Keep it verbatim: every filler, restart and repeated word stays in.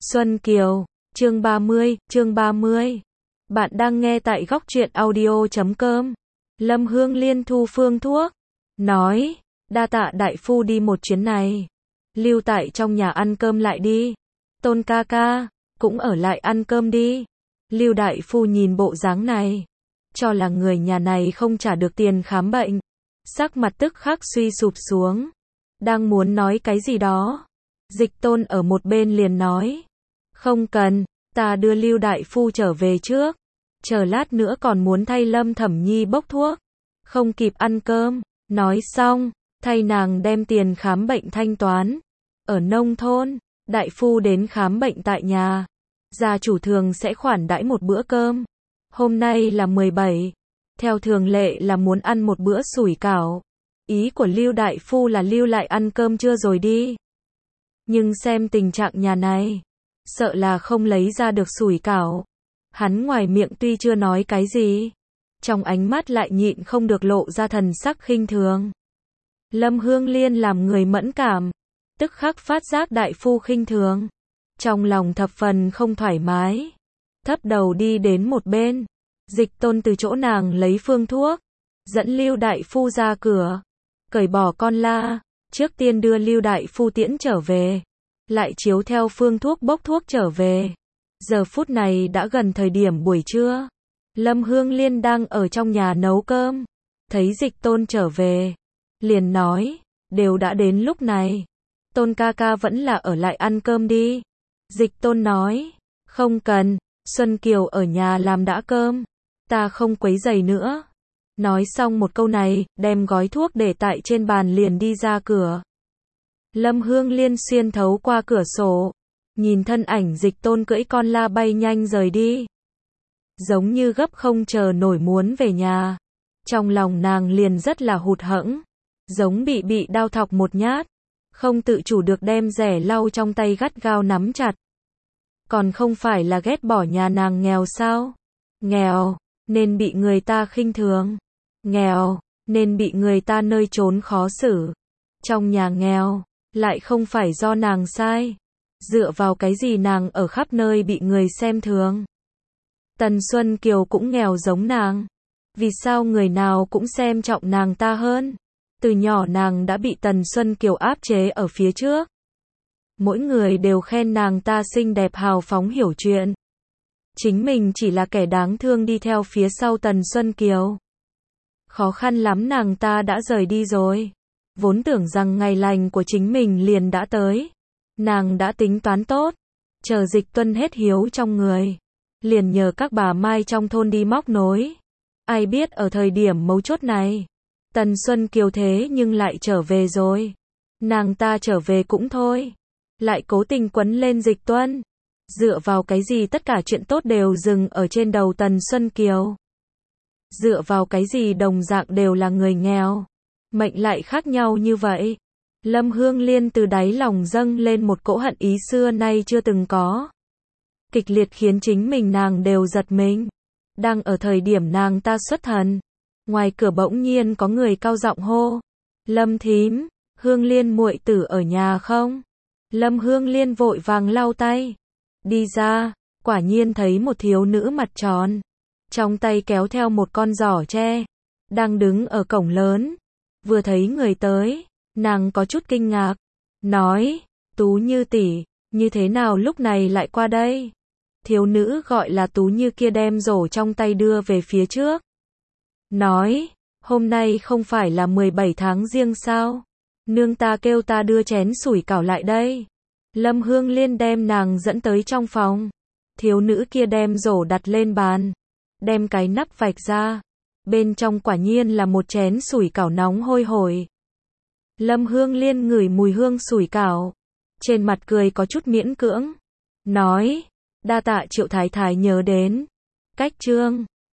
Xuân Kiều, chương ba mươi, chương ba mươi. Bạn đang nghe tại góc truyện audio chấm com. Lâm Hương Liên thu phương thuốc, nói, đa tạ đại phu đi một chuyến này. Lưu tại trong nhà ăn cơm lại đi. Tôn ca ca, cũng ở lại ăn cơm đi. Lưu đại phu nhìn bộ dáng này, cho là người nhà này không trả được tiền khám bệnh. Sắc mặt tức khắc suy sụp xuống. Đang muốn nói cái gì đó. Dịch Tôn ở một bên liền nói. Không cần, ta đưa Lưu đại phu trở về trước. Chờ lát nữa còn muốn thay Lâm Thẩm Nhi bốc thuốc. Không kịp ăn cơm. Nói xong, thay nàng đem tiền khám bệnh thanh toán. Ở nông thôn, đại phu đến khám bệnh tại nhà. Gia chủ thường sẽ khoản đãi một bữa cơm. Hôm nay là mười bảy. Theo thường lệ là muốn ăn một bữa sủi cảo. Ý của Lưu đại phu là lưu lại ăn cơm trưa rồi đi. Nhưng xem tình trạng nhà này, sợ là không lấy ra được sủi cảo. Hắn ngoài miệng tuy chưa nói cái gì, trong ánh mắt lại nhịn không được lộ ra thần sắc khinh thường. Lâm Hương Liên làm người mẫn cảm, tức khắc phát giác đại phu khinh thường. Trong lòng thập phần không thoải mái, thấp đầu đi đến một bên. Dịch Tôn từ chỗ nàng lấy phương thuốc, dẫn Lưu đại phu ra cửa, cởi bỏ con la, trước tiên đưa Lưu đại phu tiễn trở về, lại chiếu theo phương thuốc bốc thuốc trở về. Giờ phút này đã gần thời điểm buổi trưa. Lâm Hương Liên đang ở trong nhà nấu cơm, thấy Dịch Tôn trở về, liền nói, đều đã đến lúc này, Tôn ca ca vẫn là ở lại ăn cơm đi. Dịch Tôn nói, không cần, Xuân Kiều ở nhà làm đã cơm, ta không quấy rầy nữa. Nói xong một câu này, đem gói thuốc để tại trên bàn liền đi ra cửa. Lâm Hương Liên xuyên thấu qua cửa sổ, nhìn thân ảnh Dịch Tôn cưỡi con la bay nhanh rời đi. Giống như gấp không chờ nổi muốn về nhà. Trong lòng nàng liền rất là hụt hẫng, giống bị bị đao thọc một nhát, không tự chủ được đem rẻ lau trong tay gắt gao nắm chặt. Còn không phải là ghét bỏ nhà nàng nghèo sao? Nghèo, nên bị người ta khinh thường. Nghèo, nên bị người ta nơi trốn khó xử. Trong nhà nghèo, lại không phải do nàng sai. Dựa vào cái gì nàng ở khắp nơi bị người xem thường? Tần Xuân Kiều cũng nghèo giống nàng. Vì sao người nào cũng xem trọng nàng ta hơn? Từ nhỏ nàng đã bị Tần Xuân Kiều áp chế ở phía trước. Mỗi người đều khen nàng ta xinh đẹp hào phóng hiểu chuyện. Chính mình chỉ là kẻ đáng thương đi theo phía sau Tần Xuân Kiều. Khó khăn lắm nàng ta đã rời đi rồi. Vốn tưởng rằng ngày lành của chính mình liền đã tới. Nàng đã tính toán tốt. Chờ Dịch Tuân hết hiếu trong người, liền nhờ các bà Mai trong thôn đi móc nối. Ai biết ở thời điểm mấu chốt này, Tần Xuân Kiều thế nhưng lại trở về rồi. Nàng ta trở về cũng thôi, lại cố tình quấn lên Dịch Tuân. Dựa vào cái gì tất cả chuyện tốt đều dừng ở trên đầu Tần Xuân Kiều? Dựa vào cái gì đồng dạng đều là người nghèo, mệnh lại khác nhau như vậy? Lâm Hương Liên từ đáy lòng dâng lên một cỗ hận ý xưa nay chưa từng có. Kịch liệt khiến chính mình nàng đều giật mình. Đang ở thời điểm nàng ta xuất thần, ngoài cửa bỗng nhiên có người cao giọng hô. Lâm thím, Hương Liên muội tử ở nhà không? Lâm Hương Liên vội vàng lau tay. Đi ra, quả nhiên thấy một thiếu nữ mặt tròn, trong tay kéo theo một con giỏ tre, đang đứng ở cổng lớn. Vừa thấy người tới, nàng có chút kinh ngạc, nói, Tú Như tỷ, như thế nào lúc này lại qua đây? Thiếu nữ gọi là Tú Như kia đem rổ trong tay đưa về phía trước. Nói, hôm nay không phải là mười bảy tháng giêng sao? Nương ta kêu ta đưa chén sủi cảo lại đây. Lâm Hương Liên đem nàng dẫn tới trong phòng. Thiếu nữ kia đem rổ đặt lên bàn, đem cái nắp vạch ra. Bên trong quả nhiên là một chén sủi cảo nóng hôi hổi. Lâm Hương Liên ngửi mùi hương sủi cảo, trên mặt cười có chút miễn cưỡng, nói, đa tạ Triệu thái thái nhớ đến. Cách chương